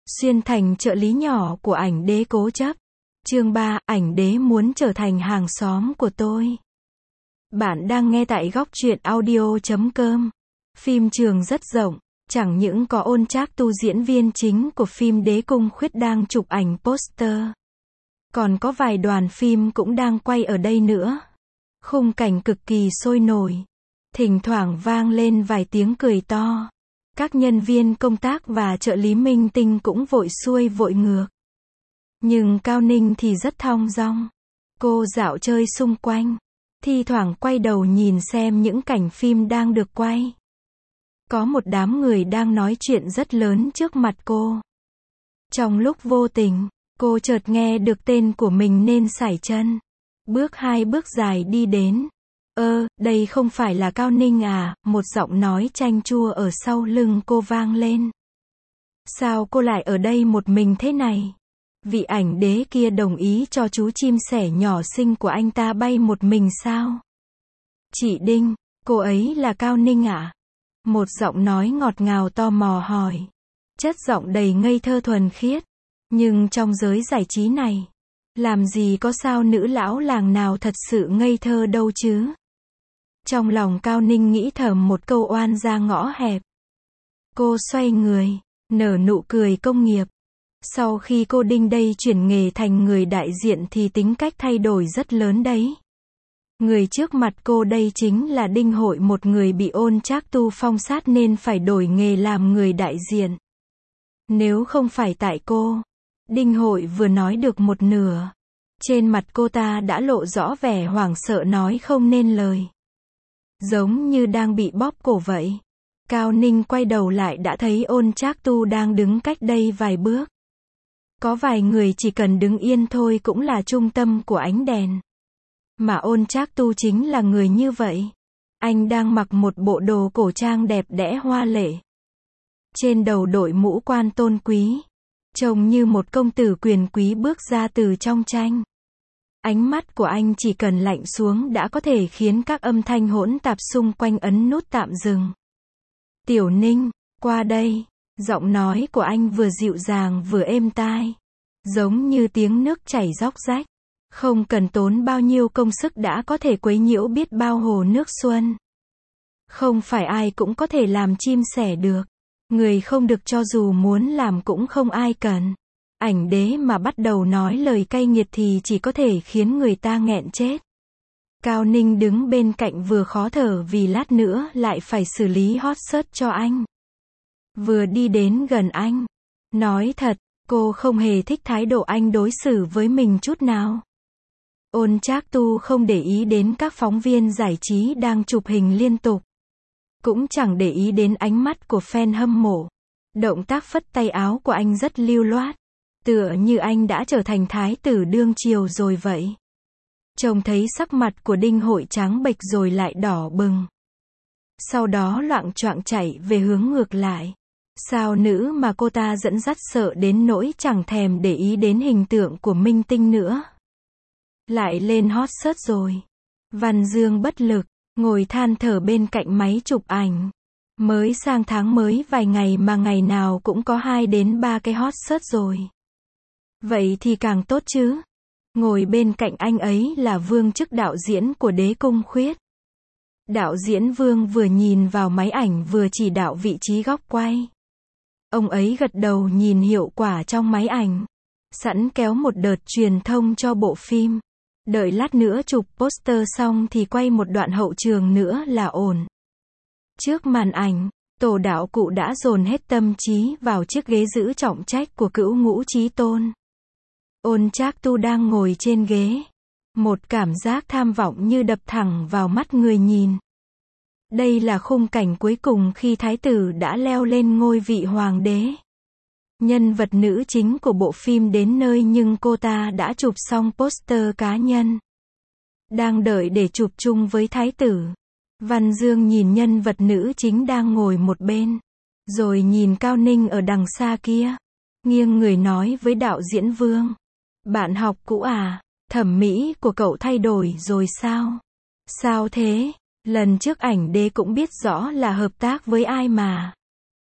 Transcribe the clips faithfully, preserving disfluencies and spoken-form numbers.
Xuyên thành trợ lý nhỏ của ảnh đế cố chấp. Chương ba, ảnh đế muốn trở thành hàng xóm của tôi. Bạn đang nghe tại góc truyện audio chấm com. Phim trường rất rộng, chẳng những có Ôn Trác Tu diễn viên chính của phim Đế Cung Khuyết đang chụp ảnh poster. Còn có vài đoàn phim cũng đang quay ở đây nữa. Khung cảnh cực kỳ sôi nổi. Thỉnh thoảng vang lên vài tiếng cười to. Các nhân viên công tác và trợ lý minh tinh cũng vội xuôi vội ngược. Nhưng Cao Ninh thì rất thong dong. Cô dạo chơi xung quanh, thi thoảng quay đầu nhìn xem những cảnh phim đang được quay. Có một đám người đang nói chuyện rất lớn trước mặt cô. Trong lúc vô tình, cô chợt nghe được tên của mình nên sải chân. Bước hai bước dài đi đến. Ơ, đây không phải là Cao Ninh à, một giọng nói chanh chua ở sau lưng cô vang lên. Sao cô lại ở đây một mình thế này? Vị ảnh đế kia đồng ý cho chú chim sẻ nhỏ xinh của anh ta bay một mình sao? Chị Đinh, cô ấy là Cao Ninh ạ? Một giọng nói ngọt ngào tò mò hỏi. Chất giọng đầy ngây thơ thuần khiết. Nhưng trong giới giải trí này, làm gì có sao nữ lão làng nào thật sự ngây thơ đâu chứ? Trong lòng Cao Ninh nghĩ thầm một câu oan ra ngõ hẹp. Cô xoay người, nở nụ cười công nghiệp. Sau khi cô Đinh đây chuyển nghề thành người đại diện thì tính cách thay đổi rất lớn đấy. Người trước mặt cô đây chính là Đinh Hội, một người bị Ôn Trác Tu phong sát nên phải đổi nghề làm người đại diện. Nếu không phải tại cô, Đinh Hội vừa nói được một nửa. Trên mặt cô ta đã lộ rõ vẻ hoảng sợ nói không nên lời. Giống như đang bị bóp cổ vậy. Cao Ninh quay đầu lại đã thấy Ôn Trác Tu đang đứng cách đây vài bước. Có vài người chỉ cần đứng yên thôi cũng là trung tâm của ánh đèn. Mà Ôn Trác Tu chính là người như vậy. Anh đang mặc một bộ đồ cổ trang đẹp đẽ hoa lệ. Trên đầu đội mũ quan tôn quý. Trông như một công tử quyền quý bước ra từ trong tranh. Ánh mắt của anh chỉ cần lạnh xuống đã có thể khiến các âm thanh hỗn tạp xung quanh ấn nút tạm dừng. Tiểu Ninh, qua đây. Giọng nói của anh vừa dịu dàng vừa êm tai. Giống như tiếng nước chảy róc rách. Không cần tốn bao nhiêu công sức đã có thể quấy nhiễu biết bao hồ nước xuân. Không phải ai cũng có thể làm chim sẻ được. Người không được cho dù muốn làm cũng không ai cần. Ảnh đế mà bắt đầu nói lời cay nghiệt thì chỉ có thể khiến người ta nghẹn chết. Cao Ninh đứng bên cạnh vừa khó thở vì lát nữa lại phải xử lý hot search cho anh. Vừa đi đến gần anh. Nói thật, cô không hề thích thái độ anh đối xử với mình chút nào. Ôn Trác Tu không để ý đến các phóng viên giải trí đang chụp hình liên tục. Cũng chẳng để ý đến ánh mắt của fan hâm mộ. Động tác phất tay áo của anh rất lưu loát. Tựa như anh đã trở thành thái tử đương triều rồi vậy. Trông thấy sắc mặt của Đinh Hội trắng bệch rồi lại đỏ bừng. Sau đó loạng choạng chạy về hướng ngược lại. Sao nữ mà cô ta dẫn dắt sợ đến nỗi chẳng thèm để ý đến hình tượng của minh tinh nữa. Lại lên hot search rồi. Văn Dương bất lực, ngồi than thở bên cạnh máy chụp ảnh. Mới sang tháng mới vài ngày mà ngày nào cũng có hai đến ba cái hot search rồi. Vậy thì càng tốt chứ. Ngồi bên cạnh anh ấy là Vương Chức, đạo diễn của Đế Cung Khuyết. Đạo diễn Vương vừa nhìn vào máy ảnh vừa chỉ đạo vị trí góc quay. Ông ấy gật đầu nhìn hiệu quả trong máy ảnh. Sẵn kéo một đợt truyền thông cho bộ phim. Đợi lát nữa chụp poster xong thì quay một đoạn hậu trường nữa là ổn. Trước màn ảnh, tổ đạo cụ đã dồn hết tâm trí vào chiếc ghế giữ trọng trách của Cửu Ngũ Chí Tôn. Ôn Trác Tu đang ngồi trên ghế. Một cảm giác tham vọng như đập thẳng vào mắt người nhìn. Đây là khung cảnh cuối cùng khi thái tử đã leo lên ngôi vị hoàng đế. Nhân vật nữ chính của bộ phim đến nơi nhưng cô ta đã chụp xong poster cá nhân. Đang đợi để chụp chung với thái tử. Văn Dương nhìn nhân vật nữ chính đang ngồi một bên. Rồi nhìn Cao Ninh ở đằng xa kia. Nghiêng người nói với đạo diễn Vương. Bạn học cũ à, thẩm mỹ của cậu thay đổi rồi sao? Sao thế? Lần trước ảnh đế cũng biết rõ là hợp tác với ai mà.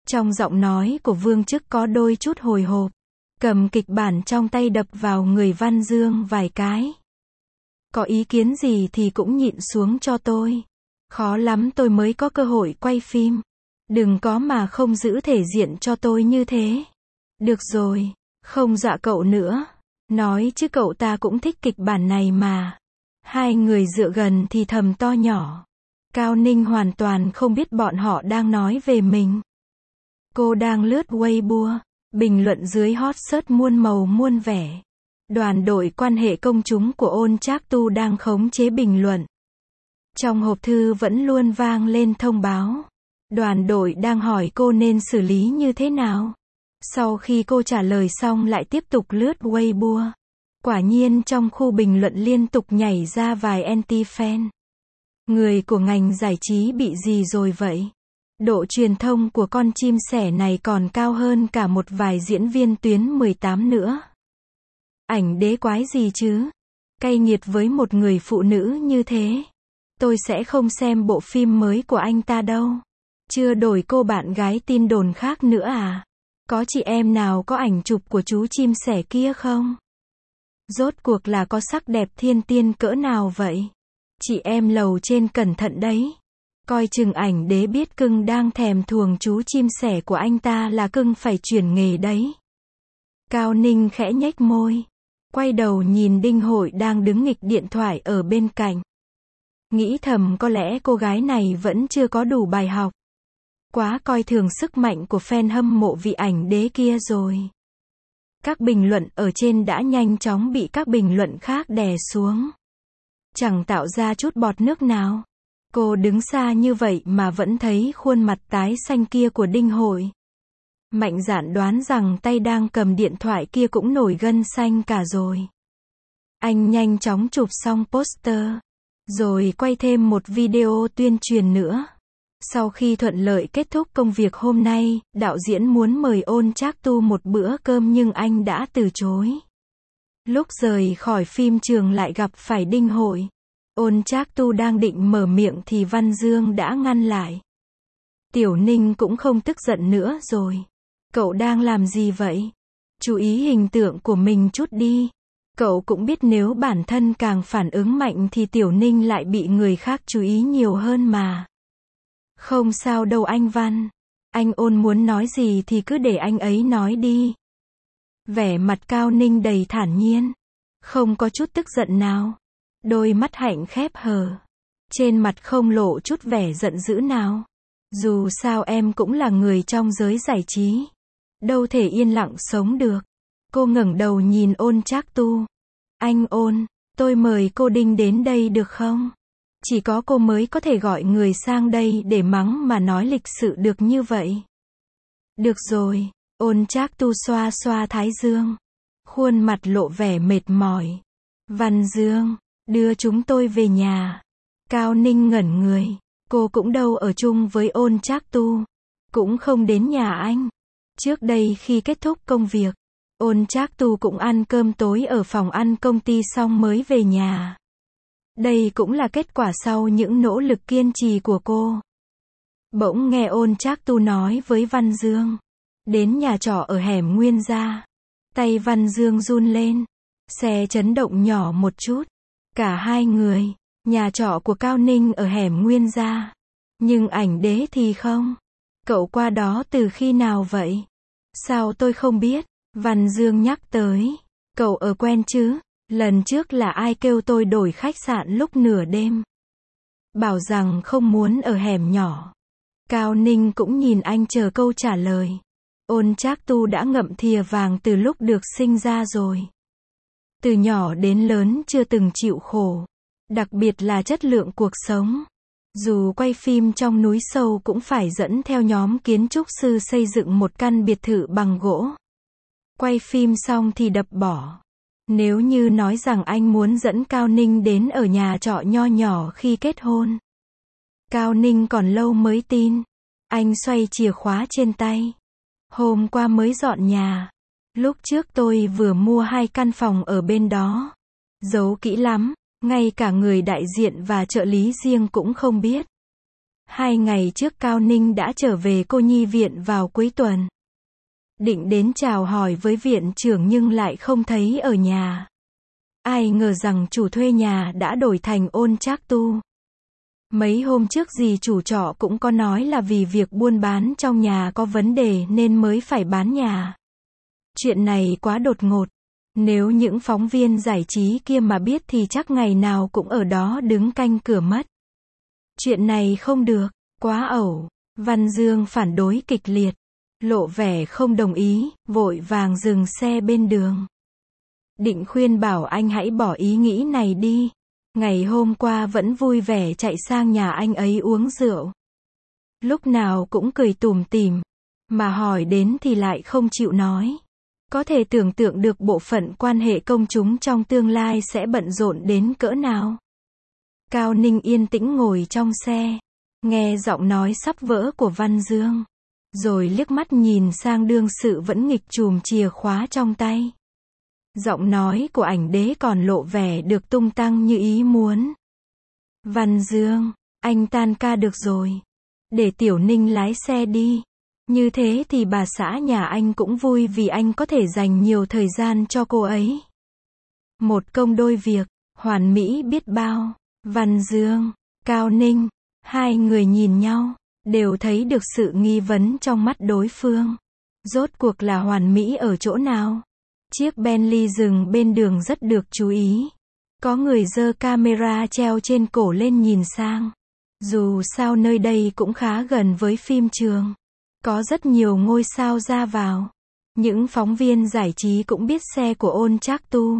Trong giọng nói của Vương Chức có đôi chút hồi hộp. Cầm kịch bản trong tay đập vào người Văn Dương vài cái. Có ý kiến gì thì cũng nhịn xuống cho tôi. Khó lắm tôi mới có cơ hội quay phim. Đừng có mà không giữ thể diện cho tôi như thế. Được rồi, không dọa cậu nữa. Nói chứ cậu ta cũng thích kịch bản này mà. Hai người dựa gần thì thầm to nhỏ. Cao Ninh hoàn toàn không biết bọn họ đang nói về mình. Cô đang lướt Weibo. Bình luận dưới hot search muôn màu muôn vẻ. Đoàn đội quan hệ công chúng của Ôn Trác Tu đang khống chế bình luận. Trong hộp thư vẫn luôn vang lên thông báo. Đoàn đội đang hỏi cô nên xử lý như thế nào. Sau khi cô trả lời xong lại tiếp tục lướt Weibo. Quả nhiên trong khu bình luận liên tục nhảy ra vài anti-fan. Người của ngành giải trí bị gì rồi vậy? Độ truyền thông của con chim sẻ này còn cao hơn cả một vài diễn viên tuyến mười tám nữa. Ảnh đế quái gì chứ? Cay nghiệt với một người phụ nữ như thế. Tôi sẽ không xem bộ phim mới của anh ta đâu. Chưa đổi cô bạn gái tin đồn khác nữa à? Có chị em nào có ảnh chụp của chú chim sẻ kia không? Rốt cuộc là có sắc đẹp thiên tiên cỡ nào vậy? Chị em lầu trên cẩn thận đấy. Coi chừng ảnh đế biết cưng đang thèm thuồng chú chim sẻ của anh ta là cưng phải chuyển nghề đấy. Cao Ninh khẽ nhếch môi. Quay đầu nhìn Đinh Hội đang đứng nghịch điện thoại ở bên cạnh. Nghĩ thầm có lẽ cô gái này vẫn chưa có đủ bài học. Quá coi thường sức mạnh của fan hâm mộ vị ảnh đế kia rồi. Các bình luận ở trên đã nhanh chóng bị các bình luận khác đè xuống. Chẳng tạo ra chút bọt nước nào. Cô đứng xa như vậy mà vẫn thấy khuôn mặt tái xanh kia của Đinh Hội. Mạnh dạn đoán rằng tay đang cầm điện thoại kia cũng nổi gân xanh cả rồi. Anh nhanh chóng chụp xong poster. Rồi quay thêm một video tuyên truyền nữa. Sau khi thuận lợi kết thúc công việc hôm nay, đạo diễn muốn mời Ôn Trác Tu một bữa cơm nhưng anh đã từ chối. Lúc rời khỏi phim trường lại gặp phải Đinh Hội. Ôn Trác Tu đang định mở miệng thì Văn Dương đã ngăn lại. Tiểu Ninh cũng không tức giận nữa rồi. Cậu đang làm gì vậy? Chú ý hình tượng của mình chút đi. Cậu cũng biết nếu bản thân càng phản ứng mạnh thì Tiểu Ninh lại bị người khác chú ý nhiều hơn mà. Không sao đâu anh Văn. Anh Ôn muốn nói gì thì cứ để anh ấy nói đi. Vẻ mặt Cao Ninh đầy thản nhiên. Không có chút tức giận nào. Đôi mắt hạnh khép hờ. Trên mặt không lộ chút vẻ giận dữ nào. Dù sao em cũng là người trong giới giải trí. Đâu thể yên lặng sống được. Cô ngẩng đầu nhìn Ôn Trác Tu. Anh Ôn, tôi mời cô Đinh đến đây được không? Chỉ có cô mới có thể gọi người sang đây để mắng mà nói lịch sự được như vậy. Được rồi, Ôn Trác Tu xoa xoa thái dương. Khuôn mặt lộ vẻ mệt mỏi. Văn Dương, đưa chúng tôi về nhà. Cao Ninh ngẩn người. Cô cũng đâu ở chung với Ôn Trác Tu. Cũng không đến nhà anh. Trước đây khi kết thúc công việc, Ôn Trác Tu cũng ăn cơm tối ở phòng ăn công ty xong mới về nhà. Đây cũng là kết quả sau những nỗ lực kiên trì của cô. Bỗng nghe Ôn Trác Tu nói với Văn Dương. Đến nhà trọ ở hẻm Nguyên Gia. Tay Văn Dương run lên. Xe chấn động nhỏ một chút. Cả hai người. Nhà trọ của Cao Ninh ở hẻm Nguyên Gia. Nhưng ảnh đế thì không. Cậu qua đó từ khi nào vậy? Sao tôi không biết? Văn Dương nhắc tới. Cậu ở quen chứ? Lần trước là ai kêu tôi đổi khách sạn lúc nửa đêm? Bảo rằng không muốn ở hẻm nhỏ. Cao Ninh cũng nhìn anh chờ câu trả lời. Ôn Trác Tu đã ngậm thìa vàng từ lúc được sinh ra rồi. Từ nhỏ đến lớn chưa từng chịu khổ. Đặc biệt là chất lượng cuộc sống. Dù quay phim trong núi sâu cũng phải dẫn theo nhóm kiến trúc sư xây dựng một căn biệt thự bằng gỗ. Quay phim xong thì đập bỏ. Nếu như nói rằng anh muốn dẫn Cao Ninh đến ở nhà trọ nho nhỏ khi kết hôn. Cao Ninh còn lâu mới tin. Anh xoay chìa khóa trên tay. Hôm qua mới dọn nhà. Lúc trước tôi vừa mua hai căn phòng ở bên đó. Giấu kỹ lắm, ngay cả người đại diện và trợ lý riêng cũng không biết. Hai ngày trước Cao Ninh đã trở về cô nhi viện vào cuối tuần. Định đến chào hỏi với viện trưởng nhưng lại không thấy ở nhà. Ai ngờ rằng chủ thuê nhà đã đổi thành Ôn Trác Tu. Mấy hôm trước dì chủ trọ cũng có nói là vì việc buôn bán trong nhà có vấn đề nên mới phải bán nhà. Chuyện này quá đột ngột. Nếu những phóng viên giải trí kia mà biết thì chắc ngày nào cũng ở đó đứng canh cửa mất. Chuyện này không được, quá ẩu. Văn Dương phản đối kịch liệt, lộ vẻ không đồng ý, vội vàng dừng xe bên đường. Định khuyên bảo anh hãy bỏ ý nghĩ này đi. Ngày hôm qua vẫn vui vẻ chạy sang nhà anh ấy uống rượu. Lúc nào cũng cười tủm tỉm, mà hỏi đến thì lại không chịu nói. Có thể tưởng tượng được bộ phận quan hệ công chúng trong tương lai sẽ bận rộn đến cỡ nào. Cao Ninh yên tĩnh ngồi trong xe, nghe giọng nói sắp vỡ của Văn Dương, rồi liếc mắt nhìn sang đương sự vẫn nghịch chùm chìa khóa trong tay. Giọng nói của ảnh đế còn lộ vẻ được tung tăng như ý muốn. Văn Dương, anh tan ca được rồi. Để Tiểu Ninh lái xe đi. Như thế thì bà xã nhà anh cũng vui vì anh có thể dành nhiều thời gian cho cô ấy. Một công đôi việc, hoàn mỹ biết bao. Văn Dương, Cao Ninh, hai người nhìn nhau, đều thấy được sự nghi vấn trong mắt đối phương. Rốt cuộc là hoàn mỹ ở chỗ nào? Chiếc Bentley dừng bên đường rất được chú ý. Có người giơ camera treo trên cổ lên nhìn sang. Dù sao nơi đây cũng khá gần với phim trường. Có rất nhiều ngôi sao ra vào. Những phóng viên giải trí cũng biết xe của Ôn Trác Tu.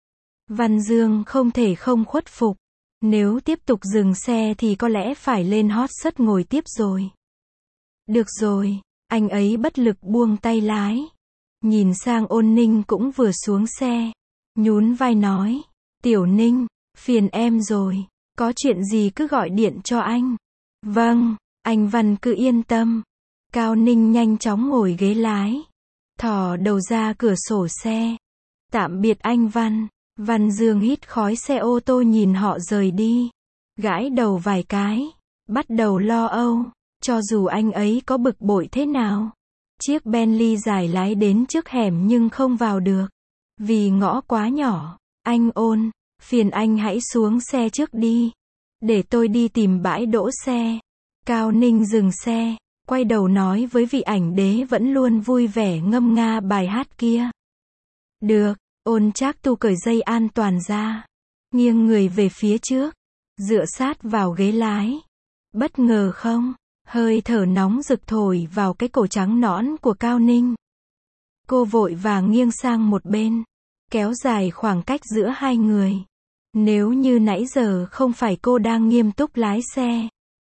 Văn Dương không thể không khuất phục. Nếu tiếp tục dừng xe thì có lẽ phải lên hot search ngồi tiếp rồi. Được rồi, anh ấy bất lực buông tay lái. Nhìn sang Ôn Ninh cũng vừa xuống xe. Nhún vai nói, Tiểu Ninh, phiền em rồi. Có chuyện gì cứ gọi điện cho anh. Vâng, anh Văn cứ yên tâm. Cao Ninh nhanh chóng ngồi ghế lái. Thò đầu ra cửa sổ xe. Tạm biệt anh Văn. Văn Dương hít khói xe ô tô nhìn họ rời đi. Gãi đầu vài cái. Bắt đầu lo âu. Cho dù anh ấy có bực bội thế nào. Chiếc Bentley dài lái đến trước hẻm nhưng không vào được. Vì ngõ quá nhỏ. Anh Ôn, phiền anh hãy xuống xe trước đi. Để tôi đi tìm bãi đỗ xe. Cao Ninh dừng xe. Quay đầu nói với vị ảnh đế vẫn luôn vui vẻ ngâm nga bài hát kia. Được. Ôn Trác Tu cởi dây an toàn ra. Nghiêng người về phía trước. Dựa sát vào ghế lái. Bất ngờ không? Hơi thở nóng rực thổi vào cái cổ trắng nõn của Cao Ninh. Cô vội vàng nghiêng sang một bên. Kéo dài khoảng cách giữa hai người. Nếu như nãy giờ không phải cô đang nghiêm túc lái xe.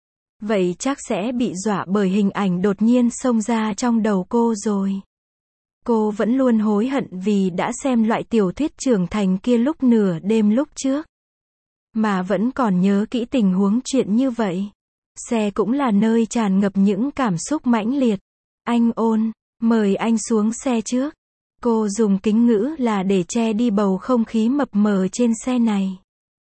Vậy chắc sẽ bị dọa bởi hình ảnh đột nhiên xông ra trong đầu cô rồi. Cô vẫn luôn hối hận vì đã xem loại tiểu thuyết trưởng thành kia lúc nửa đêm lúc trước. Mà vẫn còn nhớ kỹ tình huống chuyện như vậy. Xe cũng là nơi tràn ngập những cảm xúc mãnh liệt. Anh Ôn, mời anh xuống xe trước. Cô dùng kính ngữ là để che đi bầu không khí mập mờ trên xe này.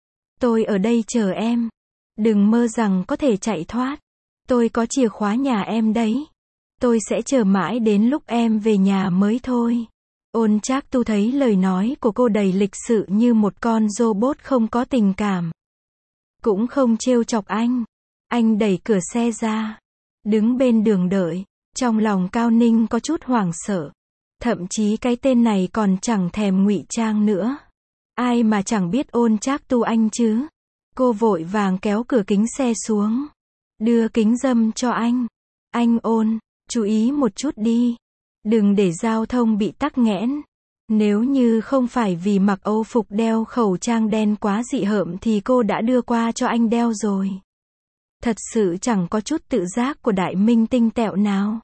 Tôi ở đây chờ em. Đừng mơ rằng có thể chạy thoát. Tôi có chìa khóa nhà em đấy. Tôi sẽ chờ mãi đến lúc em về nhà mới thôi. Ôn Trác Tu thấy lời nói của cô đầy lịch sự như một con robot không có tình cảm. Cũng không trêu chọc anh. Anh đẩy cửa xe ra. Đứng bên đường đợi. Trong lòng Cao Ninh có chút hoảng sợ. Thậm chí cái tên này còn chẳng thèm ngụy trang nữa. Ai mà chẳng biết Ôn Trác Tu anh chứ. Cô vội vàng kéo cửa kính xe xuống. Đưa kính râm cho anh. Anh Ôn, chú ý một chút đi. Đừng để giao thông bị tắc nghẽn. Nếu như không phải vì mặc âu phục đeo khẩu trang đen quá dị hợm thì cô đã đưa qua cho anh đeo rồi. Thật sự chẳng có chút tự giác của đại minh tinh tẹo nào.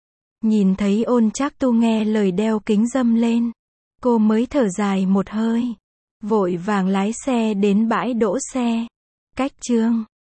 Nhìn thấy Ôn Trác Tu nghe lời đeo kính râm lên. Cô mới thở dài một hơi. Vội vàng lái xe đến bãi đỗ xe. Cách chương